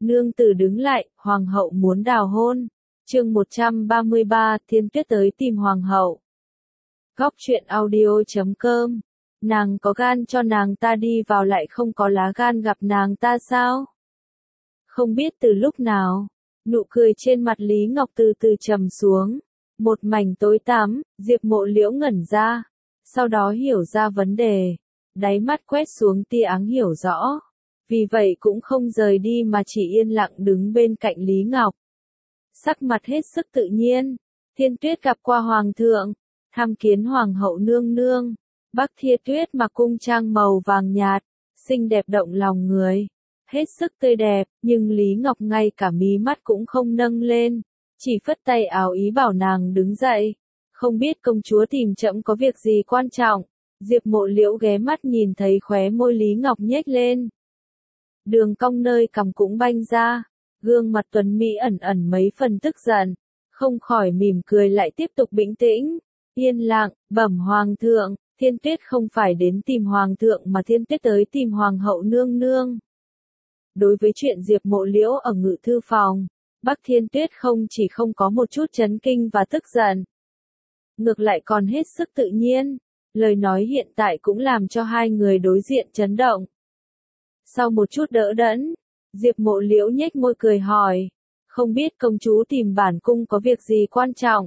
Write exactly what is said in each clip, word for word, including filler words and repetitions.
Nương tử đứng lại, hoàng hậu muốn đào hôn. Chương một trăm ba mươi ba, Thiên Tuyết tới tìm hoàng hậu. Góc truyện audio chấm com. Nàng có gan cho nàng ta đi vào lại không có lá gan gặp nàng ta sao? Không biết từ lúc nào, nụ cười trên mặt Lý Ngọc từ từ trầm xuống. Một mảnh tối tăm, Diệp Mộ Liễu ngẩn ra. Sau đó hiểu ra vấn đề. Đáy mắt quét xuống tia áng hiểu rõ. Vì vậy cũng không rời đi mà chỉ yên lặng đứng bên cạnh Lý Ngọc. Sắc mặt hết sức tự nhiên. Thiên Tuyết gặp qua hoàng thượng. Tham kiến hoàng hậu nương nương. Bắc Thiên Tuyết mặc cung trang màu vàng nhạt. Xinh đẹp động lòng người. Hết sức tươi đẹp, nhưng Lý Ngọc ngay cả mí mắt cũng không nâng lên. Chỉ phất tay áo ý bảo nàng đứng dậy. Không biết công chúa tìm trẫm có việc gì quan trọng. Diệp Mộ Liễu ghé mắt nhìn thấy khóe môi Lý Ngọc nhếch lên. Đường cong nơi cằm cũng banh ra. Gương mặt tuấn mỹ ẩn ẩn mấy phần tức giận. Không khỏi mỉm cười lại tiếp tục bình tĩnh. Yên lặng, bẩm hoàng thượng. Thiên Tuyết không phải đến tìm hoàng thượng mà Thiên Tuyết tới tìm hoàng hậu nương nương. Đối với chuyện Diệp Mộ Liễu ở ngự thư phòng, Bắc Thiên Tuyết không chỉ không có một chút chấn kinh và tức giận. Ngược lại còn hết sức tự nhiên. Lời nói hiện tại cũng làm cho hai người đối diện chấn động. Sau một chút đỡ đẫn, Diệp Mộ Liễu nhếch môi cười hỏi. Không biết công chúa tìm bản cung có việc gì quan trọng?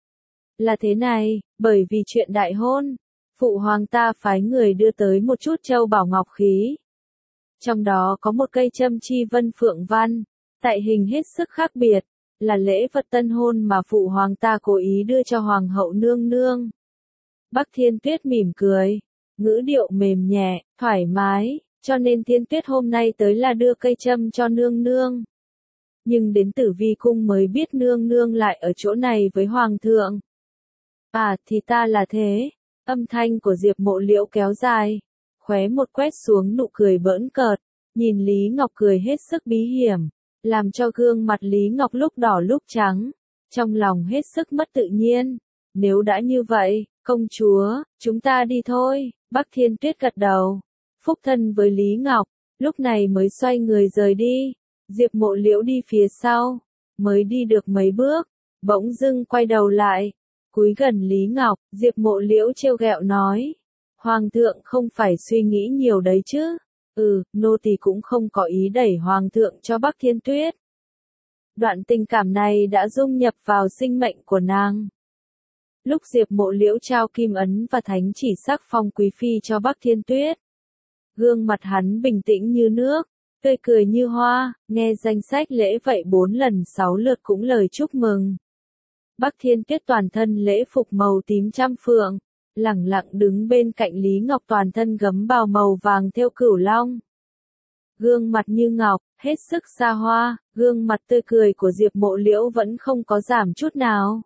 Là thế này, bởi vì chuyện đại hôn, phụ hoàng ta phái người đưa tới một chút châu bảo ngọc khí. Trong đó có một cây châm chi vân phượng văn, tại hình hết sức khác biệt, là lễ vật tân hôn mà phụ hoàng ta cố ý đưa cho hoàng hậu nương nương. Bắc Thiên Tuyết mỉm cười, ngữ điệu mềm nhẹ, thoải mái, cho nên Thiên Tuyết hôm nay tới là đưa cây châm cho nương nương. Nhưng đến Tử Vi cung mới biết nương nương lại ở chỗ này với hoàng thượng. À thì ta là thế, âm thanh của Diệp Mộ Liễu kéo dài, khóe một quét xuống nụ cười bỡn cợt, nhìn Lý Ngọc cười hết sức bí hiểm, làm cho gương mặt Lý Ngọc lúc đỏ lúc trắng, trong lòng hết sức mất tự nhiên. Nếu đã như vậy, công chúa, chúng ta đi thôi. Bắc Thiên Tuyết gật đầu, phúc thân với Lý Ngọc, lúc này mới xoay người rời đi. Diệp Mộ Liễu đi phía sau, mới đi được mấy bước, bỗng dưng quay đầu lại, cúi gần Lý Ngọc. Diệp Mộ Liễu trêu ghẹo nói, hoàng thượng không phải suy nghĩ nhiều đấy chứ? Ừ, nô tỳ cũng không có ý đẩy hoàng thượng cho Bắc Thiên Tuyết. Đoạn tình cảm này đã dung nhập vào sinh mệnh của nàng. Lúc Diệp Mộ Liễu trao kim ấn và thánh chỉ sắc phong quý phi cho Bắc Thiên Tuyết, gương mặt hắn bình tĩnh như nước, tươi cười như hoa, nghe danh sách lễ vậy bốn lần sáu lượt cũng lời chúc mừng. Bắc Thiên Tuyết toàn thân lễ phục màu tím trăm phượng, lẳng lặng đứng bên cạnh Lý Ngọc toàn thân gấm bào màu vàng thêu cửu long. Gương mặt như ngọc, hết sức xa hoa, gương mặt tươi cười của Diệp Mộ Liễu vẫn không có giảm chút nào.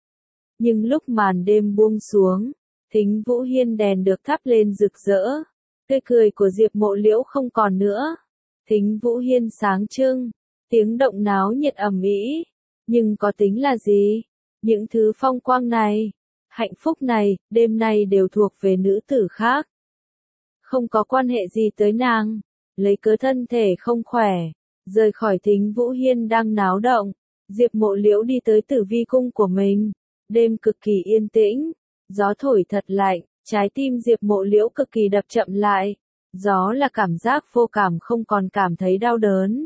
Nhưng lúc màn đêm buông xuống, Thính Vũ Hiên đèn được thắp lên rực rỡ, tươi cười của Diệp Mộ Liễu không còn nữa. Thính Vũ Hiên sáng trưng, tiếng động náo nhiệt ầm ĩ, nhưng có tính là gì? Những thứ phong quang này, hạnh phúc này, đêm nay đều thuộc về nữ tử khác. Không có quan hệ gì tới nàng, lấy cớ thân thể không khỏe, rời khỏi Thính Vũ Hiên đang náo động, Diệp Mộ Liễu đi tới Tử Vi cung của mình. Đêm cực kỳ yên tĩnh, gió thổi thật lạnh, trái tim Diệp Mộ Liễu cực kỳ đập chậm lại. Gió là cảm giác vô cảm không còn cảm thấy đau đớn.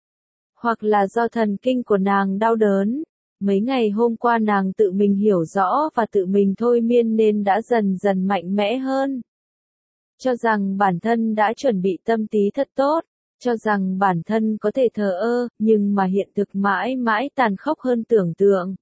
Hoặc là do thần kinh của nàng đau đớn. Mấy ngày hôm qua nàng tự mình hiểu rõ và tự mình thôi miên nên đã dần dần mạnh mẽ hơn. Cho rằng bản thân đã chuẩn bị tâm trí thật tốt, cho rằng bản thân có thể thờ ơ, nhưng mà hiện thực mãi mãi tàn khốc hơn tưởng tượng.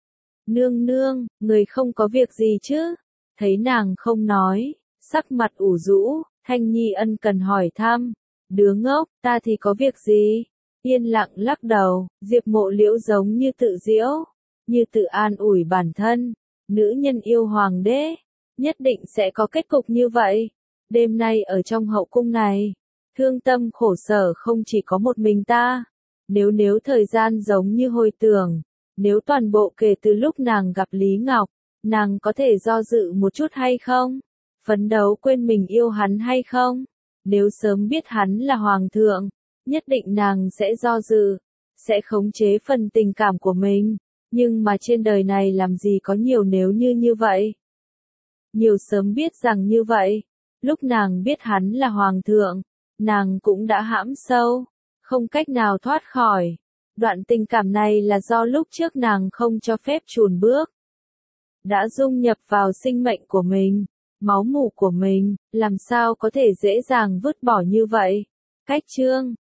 Nương nương, người không có việc gì chứ? Thấy nàng không nói, sắc mặt ủ rũ, Thanh Nhi ân cần hỏi thăm. Đứa ngốc, ta thì có việc gì? Yên lặng lắc đầu, Diệp Mộ Liễu giống như tự giễu, như tự an ủi bản thân. Nữ nhân yêu hoàng đế, nhất định sẽ có kết cục như vậy. Đêm nay ở trong hậu cung này, thương tâm khổ sở không chỉ có một mình ta. Nếu nếu thời gian giống như hồi tưởng, nếu toàn bộ kể từ lúc nàng gặp Lý Ngọc, nàng có thể do dự một chút hay không? Phấn đấu quên mình yêu hắn hay không? Nếu sớm biết hắn là hoàng thượng, Nhất định nàng sẽ do dự, sẽ khống chế phần tình cảm của mình, nhưng mà trên đời này làm gì có nhiều nếu như như vậy. Nhiều sớm biết rằng như vậy, lúc nàng biết hắn là hoàng thượng, nàng cũng đã hãm sâu, không cách nào thoát khỏi. Đoạn tình cảm này là do lúc trước nàng không cho phép chùn bước. Đã dung nhập vào sinh mệnh của mình, máu mủ của mình, làm sao có thể dễ dàng vứt bỏ như vậy. Cách chương